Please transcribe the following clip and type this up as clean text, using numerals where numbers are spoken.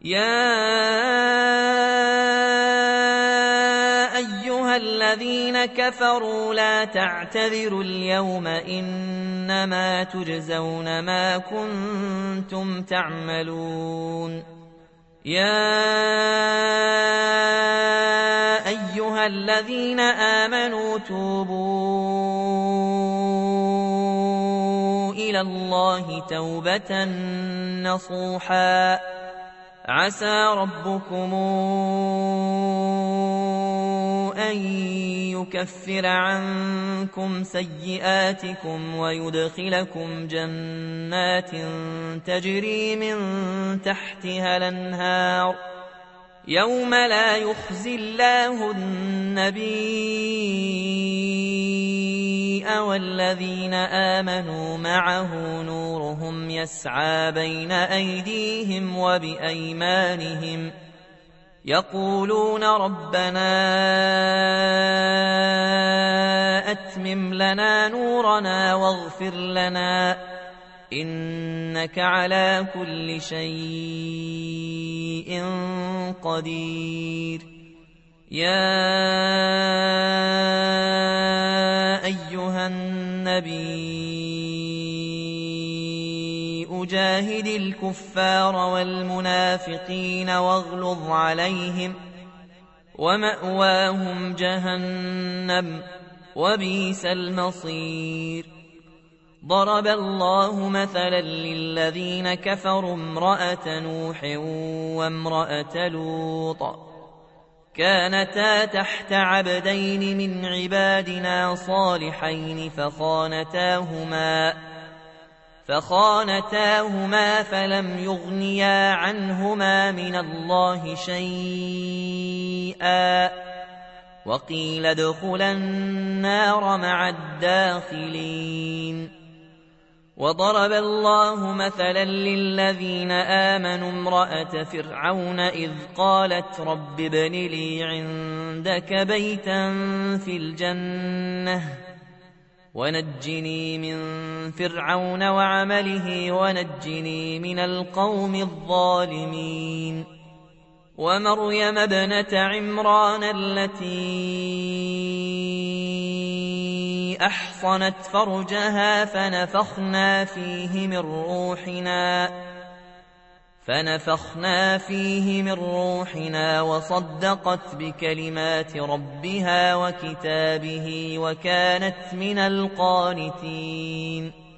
يا أيها الذين كفروا لا تعتذروا اليوم إنما تجزون ما كنتم تعملون يا أيها الذين آمنوا توبوا إلى الله توبة نصوحا عسى ربكم أن يكفر عنكم سيئاتكم ويدخلكم جنات تجري من تحتها الأنهار يوم لا يخزي الله النبي والذين آمنوا معه نورهم يسعى بين أيديهم وبأيمانهم يقولون ربنا أتمم لنا نورنا واغفر لنا إنك على كل شيء قدير يا أيها النبي أجاهد الكفار والمنافقين واغلظ عليهم ومأواهم جهنم وبئس المصير ضرب الله مثلا للذين كفروا امرأة نوح وامرأة لوط كانتا تحت عبدين من عبادنا صالحين فخانتاهما فلم يغنيا عنهما من الله شيئا وقيل ادخلا النار مع الداخلين وضرب الله مثلا للذين آمنوا امرأة فرعون إذ قالت رب ابن لي عندك بيتا في الجنة ونجني من فرعون وعمله ونجني من القوم الظالمين ومريم ابنة عمران التي أحصنت فرجها فنفخنا فيه من روحنا وصدقت بكلمات ربها وكتابه وكانت من القانتين